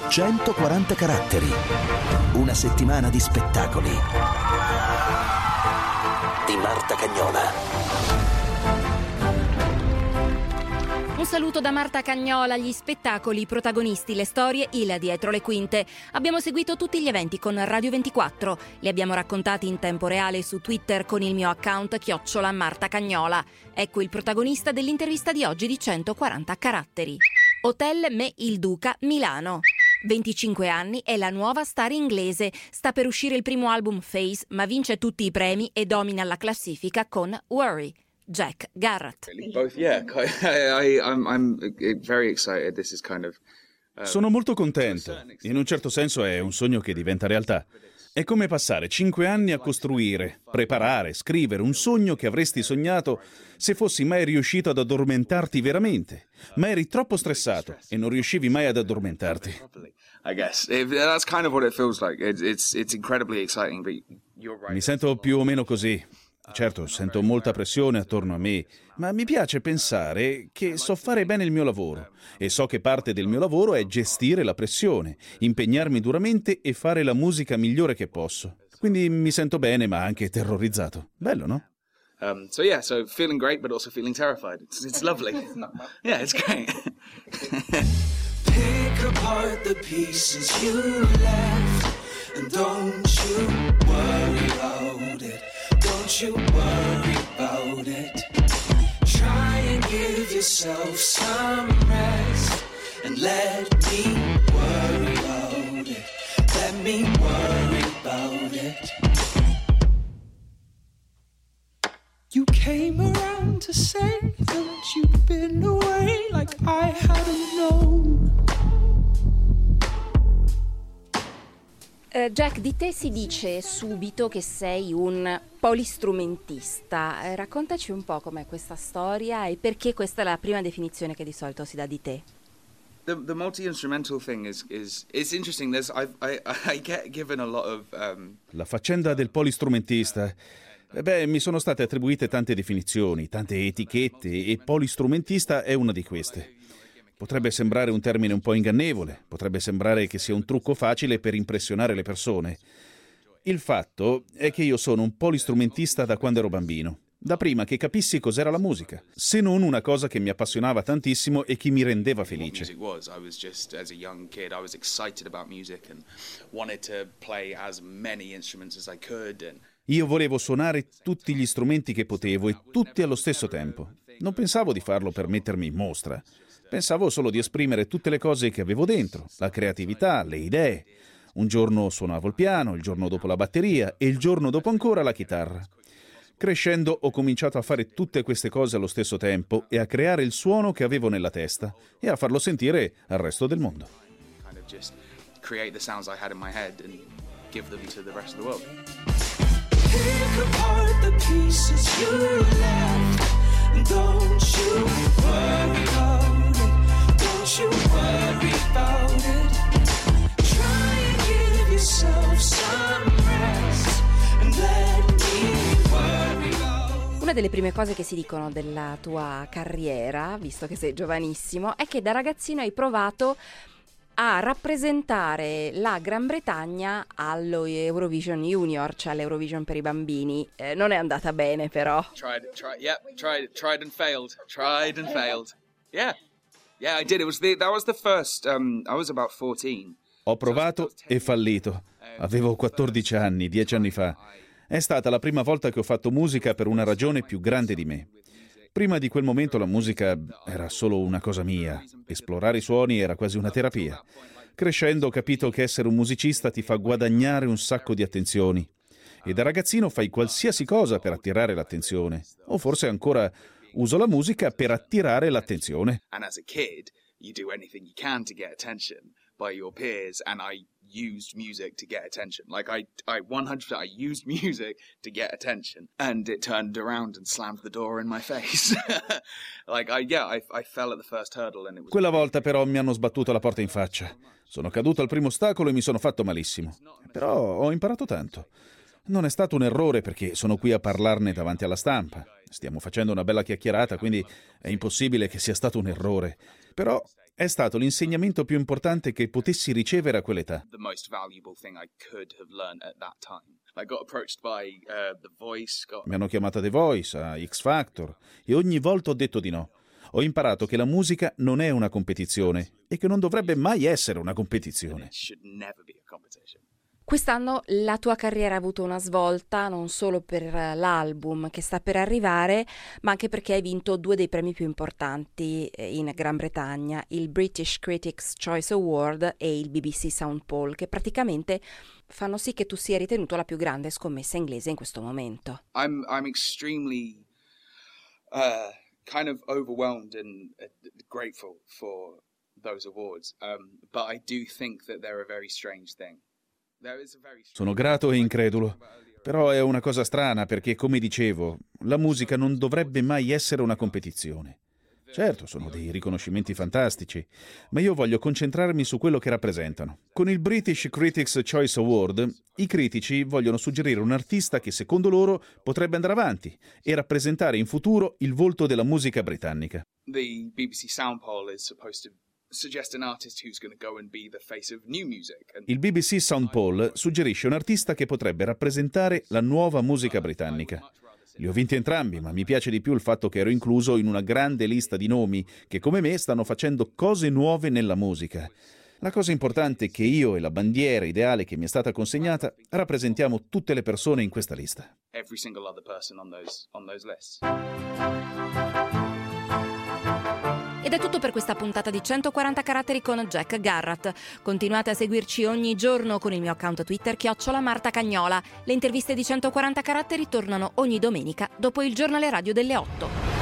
140 caratteri. Una settimana di spettacoli. Di Marta Cagnola. Un saluto da Marta Cagnola. Gli spettacoli, i protagonisti, le storie, il dietro le quinte. Abbiamo seguito tutti gli eventi con Radio 24. Li abbiamo raccontati in tempo reale su Twitter con il mio account @Marta Cagnola. Ecco il protagonista dell'intervista di oggi di 140 caratteri. Hotel Me il Duca, Milano. 25 anni, è la nuova star inglese. Sta per uscire il primo album Face, ma vince tutti i premi e domina la classifica con Worry. Jack Garratt. Both, yeah. I'm very excited. This is kind of. Sono molto contento. In un certo senso è un sogno che diventa realtà. È come passare 5 anni a costruire, preparare, scrivere un sogno che avresti sognato se fossi mai riuscito ad addormentarti veramente. Ma eri troppo stressato e non riuscivi mai ad addormentarti. I guess that's kind of what it feels like. It's incredibly exciting, but you're right. Mi sento più o meno così. Certo, sento molta pressione attorno a me, ma mi piace pensare che so fare bene il mio lavoro e so che parte del mio lavoro è gestire la pressione, impegnarmi duramente e fare la musica migliore che posso. Quindi mi sento bene, ma anche terrorizzato. Bello, no? So feeling great, but also feeling terrified. It's lovely. Yeah, it's great. Pick apart the pieces you left, and don't you worry about it. Don't you worry about it. Try and give yourself some rest, and let me worry about it. Let me worry about it. You came around to say that you'd been away like I hadn't known. Jack, di te si dice subito che sei un polistrumentista. Raccontaci un po' com'è questa storia e perché questa è la prima definizione che di solito si dà di te. The multi-instrumental thing is interesting. I get given a lot of La faccenda del polistrumentista. Mi sono state attribuite tante definizioni, tante etichette e polistrumentista è una di queste. Potrebbe sembrare un termine un po' ingannevole, potrebbe sembrare che sia un trucco facile per impressionare le persone. Il fatto è che io sono un polistrumentista da quando ero bambino, da prima che capissi cos'era la musica, se non una cosa che mi appassionava tantissimo e che mi rendeva felice. I was just, as a young kid, I was excited about music and wanted to play as many instruments as I could. Io volevo suonare tutti gli strumenti che potevo e tutti allo stesso tempo. Non pensavo di farlo per mettermi in mostra. Pensavo solo di esprimere tutte le cose che avevo dentro, la creatività, le idee. Un giorno suonavo il piano, il giorno dopo la batteria e il giorno dopo ancora la chitarra. Crescendo ho cominciato a fare tutte queste cose allo stesso tempo e a creare il suono che avevo nella testa e a farlo sentire al resto del mondo. Kind of just create the sounds I had in my head and give them to the rest of the world. Pick apart the pieces you left, and don't you worry about it. Don't you worry about it. Try and give yourself some rest, and let me worry about it. Una delle prime cose che si dicono della tua carriera, visto che sei giovanissimo, è che da ragazzino hai provato a rappresentare la Gran Bretagna allo Eurovision Junior, cioè all'Eurovision per i bambini. Non è andata bene, però. Tried and failed. Yeah, I did. That was the first. I was about 14. Ho provato e fallito. Avevo 14 anni, 10 anni fa. È stata la prima volta che ho fatto musica per una ragione più grande di me. Prima di quel momento la musica era solo una cosa mia. Esplorare i suoni era quasi una terapia. Crescendo ho capito che essere un musicista ti fa guadagnare un sacco di attenzioni. E da ragazzino fai qualsiasi cosa per attirare l'attenzione. O forse ancora uso la musica per attirare l'attenzione. And as a kid, you do anything you can to get attention by your peers, and I used music to get attention. Like I 100%, I used music to get attention, and it turned around and slammed the door in my face. I fell at the first hurdle and it was. Quella volta però mi hanno sbattuto la porta in faccia. Sono caduto al primo ostacolo e mi sono fatto malissimo. Però ho imparato tanto. Non è stato un errore perché sono qui a parlarne davanti alla stampa. Stiamo facendo una bella chiacchierata, quindi è impossibile che sia stato un errore. Però È stato l'insegnamento più importante che potessi ricevere a quell'età. The most valuable thing I could have learned at that time. I got approached by The Voice. Mi hanno chiamato a The Voice, a X Factor, e ogni volta ho detto di no. Ho imparato che la musica non è una competizione e che non dovrebbe mai essere una competizione. It should never be a competition. Quest'anno la tua carriera ha avuto una svolta non solo per l'album che sta per arrivare, ma anche perché hai vinto 2 dei premi più importanti in Gran Bretagna, il British Critics' Choice Award e il BBC Sound Poll, che praticamente fanno sì che tu sia ritenuto la più grande scommessa inglese in questo momento. I'm extremely kind of overwhelmed and grateful for those awards, but I do think that they're a very strange thing. Sono grato e incredulo, però è una cosa strana perché, come dicevo, la musica non dovrebbe mai essere una competizione. Certo, sono dei riconoscimenti fantastici, ma io voglio concentrarmi su quello che rappresentano. Con il British Critics' Choice Award, i critici vogliono suggerire un artista che, secondo loro, potrebbe andare avanti e rappresentare in futuro il volto della musica britannica. The BBC Sound Poll is supposed to suggest an artist who's going to go and be the face of new music. Il BBC Sound Poll suggerisce un artista che potrebbe rappresentare la nuova musica britannica. Li ho vinti entrambi, ma mi piace di più il fatto che ero incluso in una grande lista di nomi che, come me, stanno facendo cose nuove nella musica. La cosa importante è che io e la bandiera ideale che mi è stata consegnata rappresentiamo tutte le persone in questa lista. Every single other person on those lists. Ed è tutto per questa puntata di 140 caratteri con Jack Garratt. Continuate a seguirci ogni giorno con il mio account Twitter @MartaCagnola. Le interviste di 140 caratteri tornano ogni domenica dopo il giornale radio delle 8.